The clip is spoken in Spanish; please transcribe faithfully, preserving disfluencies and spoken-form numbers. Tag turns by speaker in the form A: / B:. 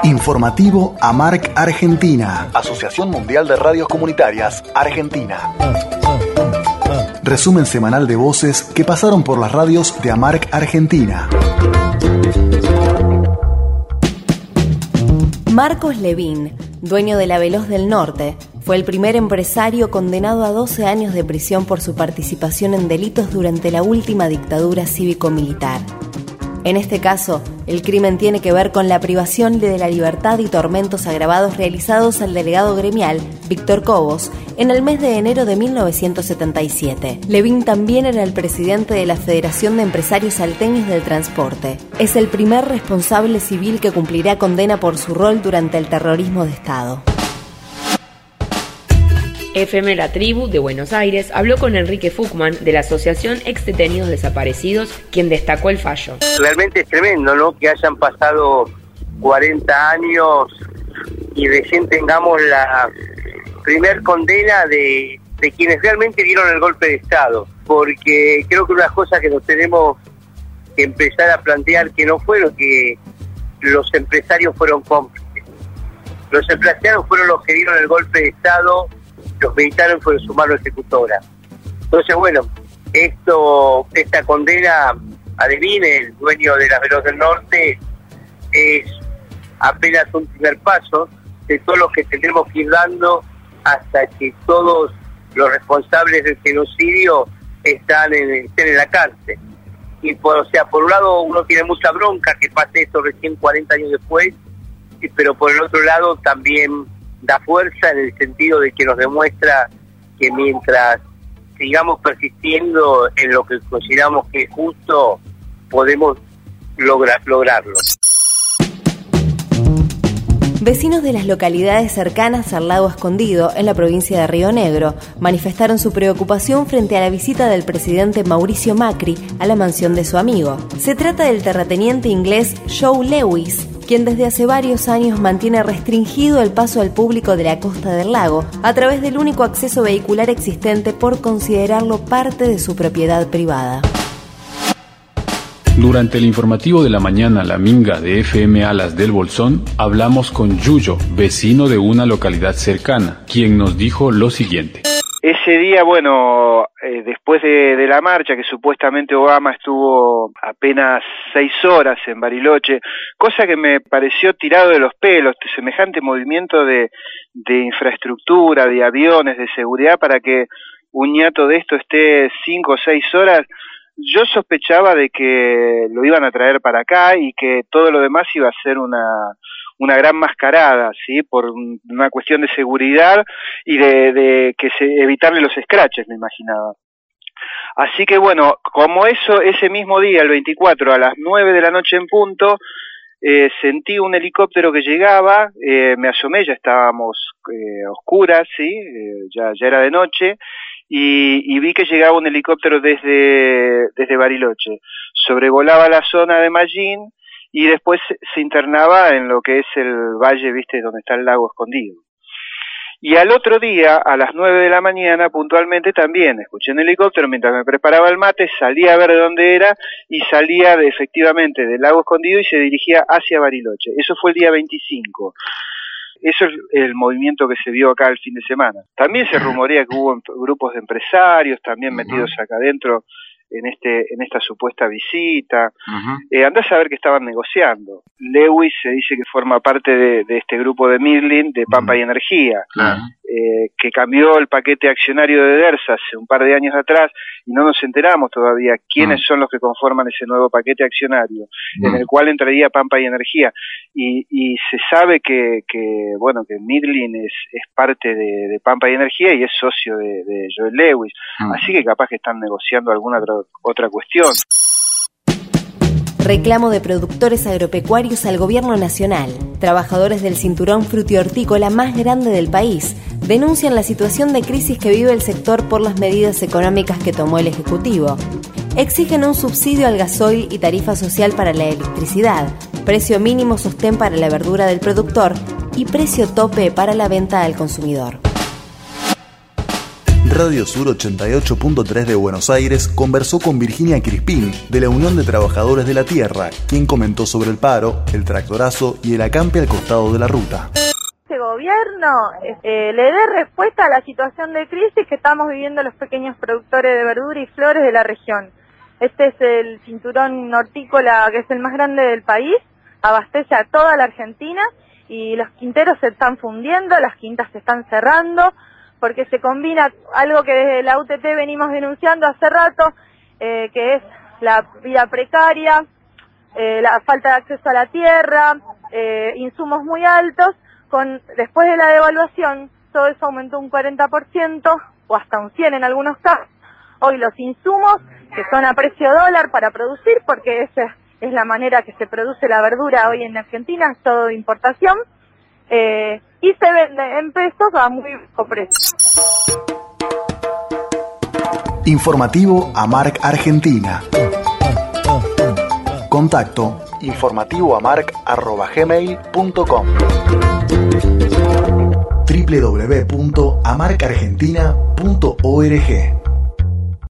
A: Informativo AMARC Argentina. Asociación Mundial de Radios Comunitarias Argentina. Resumen semanal de voces que pasaron por las radios de AMARC Argentina.
B: Marcos Levín, dueño de la Veloz del Norte, fue el primer empresario condenado a doce años de prisión por su participación en delitos durante la última dictadura cívico-militar. En este caso, el crimen tiene que ver con la privación de la libertad y tormentos agravados realizados al delegado gremial, Víctor Cobos, en el mes de enero de mil novecientos setenta y siete. Levín también era el presidente de la Federación de Empresarios Salteños del Transporte. Es el primer responsable civil que cumplirá condena por su rol durante el terrorismo de Estado.
C: F M La Tribu de Buenos Aires habló con Enrique Fuchman de la Asociación Ex Detenidos Desaparecidos, quien destacó el fallo.
D: Realmente es tremendo, ¿no?, que hayan pasado cuarenta años y recién tengamos la primer condena de, de quienes realmente dieron el golpe de Estado, porque creo que una cosa que nos tenemos que empezar a plantear que no fueron que los empresarios fueron cómplices. Los empresarios fueron los que dieron el golpe de Estado, los militares fueron su mano ejecutora. Entonces, bueno, esto, esta condena a Levín, el dueño de la Veloz del Norte, es apenas un primer paso de todos los que tendremos que ir dando hasta que todos los responsables del genocidio están en, estén en la cárcel. Y por, o sea, por un lado uno tiene mucha bronca que pase esto recién cuarenta años después, pero por el otro lado también da fuerza en el sentido de que nos demuestra que mientras sigamos persistiendo en lo que consideramos que es justo, podemos lograr, lograrlo.
B: Vecinos de las localidades cercanas al lago Escondido, en la provincia de Río Negro, manifestaron su preocupación frente a la visita del presidente Mauricio Macri a la mansión de su amigo. Se trata del terrateniente inglés Joe Lewis, quien desde hace varios años mantiene restringido el paso al público de la costa del lago a través del único acceso vehicular existente por considerarlo parte de su propiedad privada.
E: Durante el informativo de la mañana La Minga de F M Alas del Bolsón, hablamos con Yuyo, vecino de una localidad cercana, quien nos dijo lo siguiente.
F: Ese día, bueno, eh, después de, de la marcha, que supuestamente Obama estuvo apenas seis horas en Bariloche, cosa que me pareció tirado de los pelos, semejante movimiento de, de infraestructura, de aviones, de seguridad, para que un ñato de esto esté cinco o seis horas. Yo sospechaba de que lo iban a traer para acá y que todo lo demás iba a ser una... una gran mascarada, ¿sí?, por una cuestión de seguridad y de, de que se evitarle los scratches, me imaginaba. Así que bueno, como eso, ese mismo día, el veinticuatro, a las nueve de la noche en punto, eh, sentí un helicóptero que llegaba, eh, me asomé, ya estábamos eh, oscuras, ¿sí?, eh, ya, ya era de noche, y, y vi que llegaba un helicóptero desde, desde Bariloche. Sobrevolaba la zona de Mallín, y después se internaba en lo que es el valle, viste, donde está el lago Escondido. Y al otro día, a las nueve de la mañana, puntualmente también, escuché un helicóptero mientras me preparaba el mate, salí a ver de dónde era, y salía de, efectivamente del lago Escondido y se dirigía hacia Bariloche. Eso fue el día veinticinco. Eso es el movimiento que se vio acá el fin de semana. También se rumorea que hubo grupos de empresarios también metidos acá adentro, en este en esta supuesta visita. Uh-huh. Eh, andá a saber que estaban negociando. Lewis se dice que forma parte de, de este grupo de Midland, de Pampa uh-huh. y Energía, uh-huh. eh, que cambió el paquete accionario de DERSA hace un par de años atrás, y no nos enteramos todavía quiénes uh-huh. son los que conforman ese nuevo paquete accionario, uh-huh. en el cual entraría Pampa y Energía. Y, y se sabe que, que bueno, que Midland es, es parte de, de Pampa y Energía y es socio de, de Joel Lewis. Uh-huh. Así que capaz que están negociando alguna otra otra cuestión.
B: Reclamo de productores agropecuarios al gobierno nacional. Trabajadores del cinturón frutihortícola más grande del país denuncian la situación de crisis que vive el sector por las medidas económicas que tomó el Ejecutivo. Exigen un subsidio al gasoil y tarifa social para la electricidad, precio mínimo sostén para la verdura del productor y precio tope para la venta al consumidor.
A: Radio Sur ochenta y ocho punto tres de Buenos Aires conversó con Virginia Crispín de la Unión de Trabajadores de la Tierra, quien comentó sobre el paro, el tractorazo y el acampe al costado de la ruta.
G: Este gobierno eh, le dé respuesta a la situación de crisis que estamos viviendo los pequeños productores de verdura y flores de la región. Este es el cinturón hortícola que es el más grande del país, abastece a toda la Argentina y los quinteros se están fundiendo, las quintas se están cerrando, porque se combina algo que desde la U T T venimos denunciando hace rato, eh, que es la vida precaria, eh, la falta de acceso a la tierra, eh, insumos muy altos, con después de la devaluación todo eso aumentó un cuarenta por ciento o hasta un cien por ciento en algunos casos. Hoy los insumos, que son a precio dólar para producir, porque esa es la manera que se produce la verdura hoy en Argentina, es todo de importación, eh, y se vende en pesos a muy bajo precio.
A: Informativo AMARC Argentina. Contacto informativoamarc arroba gmail punto com w w w punto amarc argentina punto org